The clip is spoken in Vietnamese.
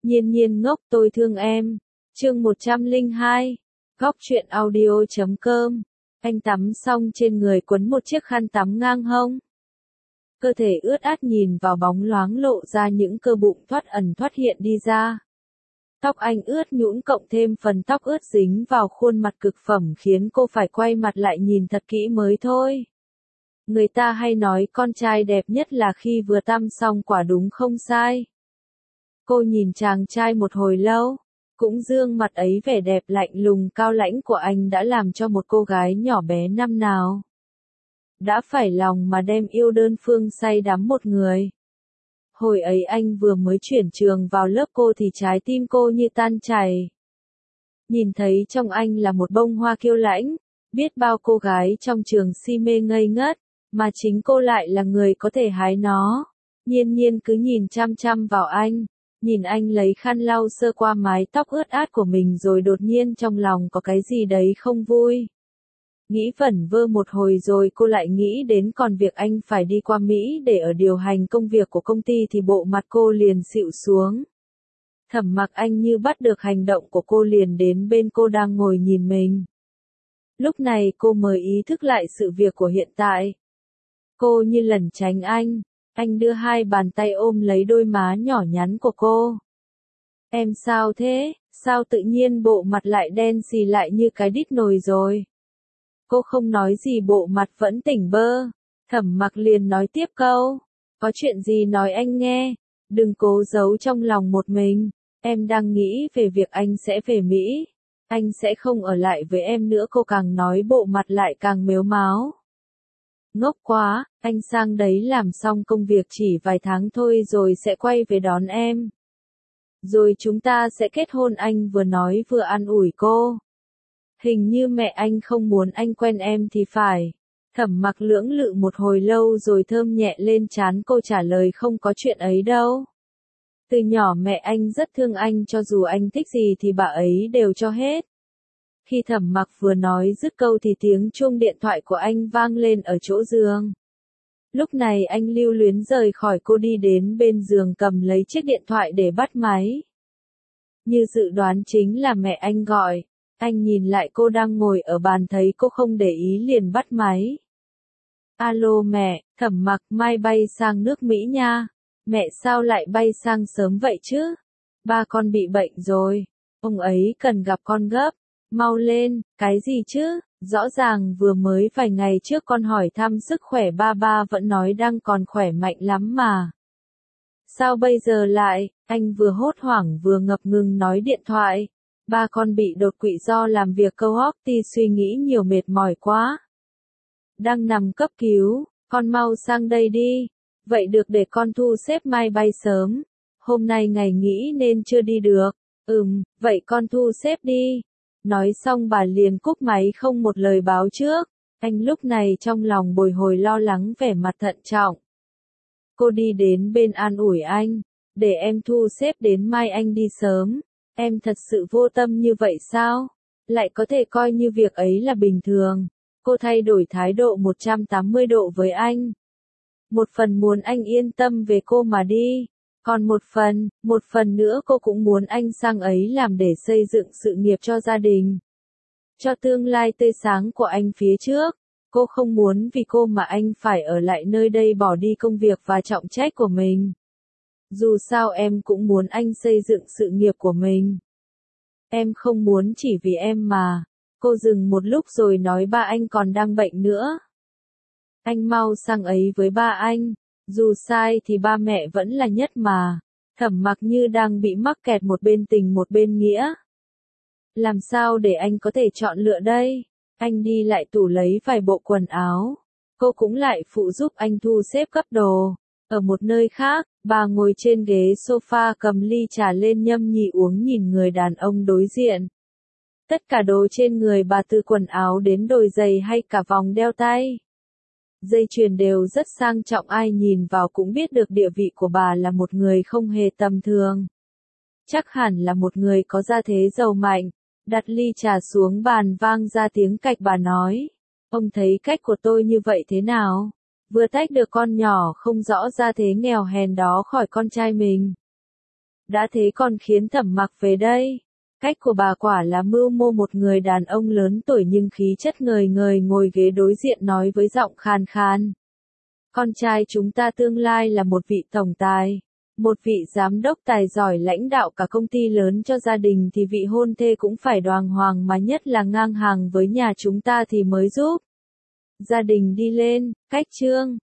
Nhiên nhiên ngốc tôi thương em. Chương 102. Góc truyện audio.com. Anh tắm xong trên người quấn một chiếc khăn tắm ngang hông. Cơ thể ướt át nhìn vào bóng loáng lộ ra những cơ bụng thoát ẩn thoát hiện đi ra. Tóc anh ướt nhũn cộng thêm phần tóc ướt dính vào khuôn mặt cực phẩm khiến cô phải quay mặt lại nhìn thật kỹ mới thôi. Người ta hay nói con trai đẹp nhất là khi vừa tắm xong quả đúng không sai. Cô nhìn chàng trai một hồi lâu, cũng gương mặt ấy vẻ đẹp lạnh lùng cao lãnh của anh đã làm cho một cô gái nhỏ bé năm nào đã phải lòng mà đem yêu đơn phương say đắm một người. Hồi ấy anh vừa mới chuyển trường vào lớp cô thì trái tim cô như tan chảy. Nhìn thấy trong anh là một bông hoa kiêu lãnh, biết bao cô gái trong trường si mê ngây ngất, mà chính cô lại là người có thể hái nó. Nhiên nhiên cứ nhìn chăm chăm vào anh, nhìn anh lấy khăn lau sơ qua mái tóc ướt át của mình rồi đột nhiên trong lòng có cái gì đấy không vui. Nghĩ vẩn vơ một hồi rồi cô lại nghĩ đến còn việc anh phải đi qua Mỹ để ở điều hành công việc của công ty thì bộ mặt cô liền xịu xuống. Thẩm Mặc Anh như bắt được hành động của cô liền đến bên cô đang ngồi nhìn mình. Lúc này cô mới ý thức lại sự việc của hiện tại. Cô như lẩn tránh anh đưa hai bàn tay ôm lấy đôi má nhỏ nhắn của cô. Em sao thế, sao tự nhiên bộ mặt lại đen xì lại như cái đít nồi rồi. Cô không nói gì bộ mặt vẫn tỉnh bơ. Thẩm Mặc liền nói tiếp câu. Có chuyện gì nói anh nghe. Đừng cố giấu trong lòng một mình. Em đang nghĩ về việc anh sẽ về Mỹ. Anh sẽ không ở lại với em nữa. Cô càng nói bộ mặt lại càng mếu máo. Ngốc quá, anh sang đấy làm xong công việc chỉ vài tháng thôi rồi sẽ quay về đón em. Rồi chúng ta sẽ kết hôn, anh vừa nói vừa an ủi cô. Hình như mẹ anh không muốn anh quen em thì phải. Thẩm Mặc lưỡng lự một hồi lâu rồi thơm nhẹ lên trán cô trả lời không có chuyện ấy đâu. Từ nhỏ mẹ anh rất thương anh, cho dù anh thích gì thì bà ấy đều cho hết. Khi Thẩm Mặc vừa nói dứt câu thì tiếng chuông điện thoại của anh vang lên ở chỗ giường. Lúc này anh lưu luyến rời khỏi cô đi đến bên giường cầm lấy chiếc điện thoại để bắt máy. Như dự đoán chính là mẹ anh gọi. Anh nhìn lại cô đang ngồi ở bàn thấy cô không để ý liền bắt máy. Alo mẹ, Thẩm Mặc mai bay sang nước Mỹ nha. Mẹ sao lại bay sang sớm vậy chứ? Ba con bị bệnh rồi. Ông ấy cần gặp con gấp. Mau lên, cái gì chứ? Rõ ràng vừa mới vài ngày trước con hỏi thăm sức khỏe ba vẫn nói đang còn khỏe mạnh lắm mà. Sao bây giờ lại? Anh vừa hốt hoảng vừa ngập ngừng nói điện thoại. Ba con bị đột quỵ do làm việc câu óc ti suy nghĩ nhiều mệt mỏi quá. Đang nằm cấp cứu, con mau sang đây đi. Vậy được, để con thu xếp mai bay sớm. Hôm nay ngày nghỉ nên chưa đi được. Vậy con thu xếp đi. Nói xong bà liền cúp máy không một lời báo trước. Anh lúc này trong lòng bồi hồi lo lắng vẻ mặt thận trọng. Cô đi đến bên an ủi anh. Để em thu xếp đến mai anh đi sớm. Em thật sự vô tâm như vậy sao? Lại có thể coi như việc ấy là bình thường. Cô thay đổi thái độ 180 độ với anh. Một phần muốn anh yên tâm về cô mà đi. Còn một phần nữa cô cũng muốn anh sang ấy làm để xây dựng sự nghiệp cho gia đình. Cho tương lai tươi sáng của anh phía trước. Cô không muốn vì cô mà anh phải ở lại nơi đây bỏ đi công việc và trọng trách của mình. Dù sao em cũng muốn anh xây dựng sự nghiệp của mình. Em không muốn chỉ vì em mà. Cô dừng một lúc rồi nói ba anh còn đang bệnh nữa. Anh mau sang ấy với ba anh. Dù sai thì ba mẹ vẫn là nhất mà. Thẩm Mặc như đang bị mắc kẹt một bên tình một bên nghĩa. Làm sao để anh có thể chọn lựa đây? Anh đi lại tủ lấy vài bộ quần áo. Cô cũng lại phụ giúp anh thu xếp gấp đồ. Ở một nơi khác, bà ngồi trên ghế sofa cầm ly trà lên nhâm nhi uống nhìn người đàn ông đối diện. Tất cả đồ trên người bà từ quần áo đến đôi giày hay cả vòng đeo tay. Dây chuyền đều rất sang trọng, ai nhìn vào cũng biết được địa vị của bà là một người không hề tầm thường. Chắc hẳn là một người có gia thế giàu mạnh. Đặt ly trà xuống bàn vang ra tiếng cạch, bà nói. Ông thấy cách của tôi như vậy thế nào? Vừa tách được con nhỏ không rõ gia thế nghèo hèn đó khỏi con trai mình. Đã thế còn khiến Thẩm Mặc về đây. Cách của bà quả là mưu mô. Một người đàn ông lớn tuổi nhưng khí chất ngời ngời ngồi ghế đối diện nói với giọng khàn khàn. Con trai chúng ta tương lai là một vị tổng tài. Một vị giám đốc tài giỏi lãnh đạo cả công ty lớn. Cho gia đình thì vị hôn thê cũng phải đoàng hoàng, mà nhất là ngang hàng với nhà chúng ta thì mới giúp gia đình đi lên. Cách chương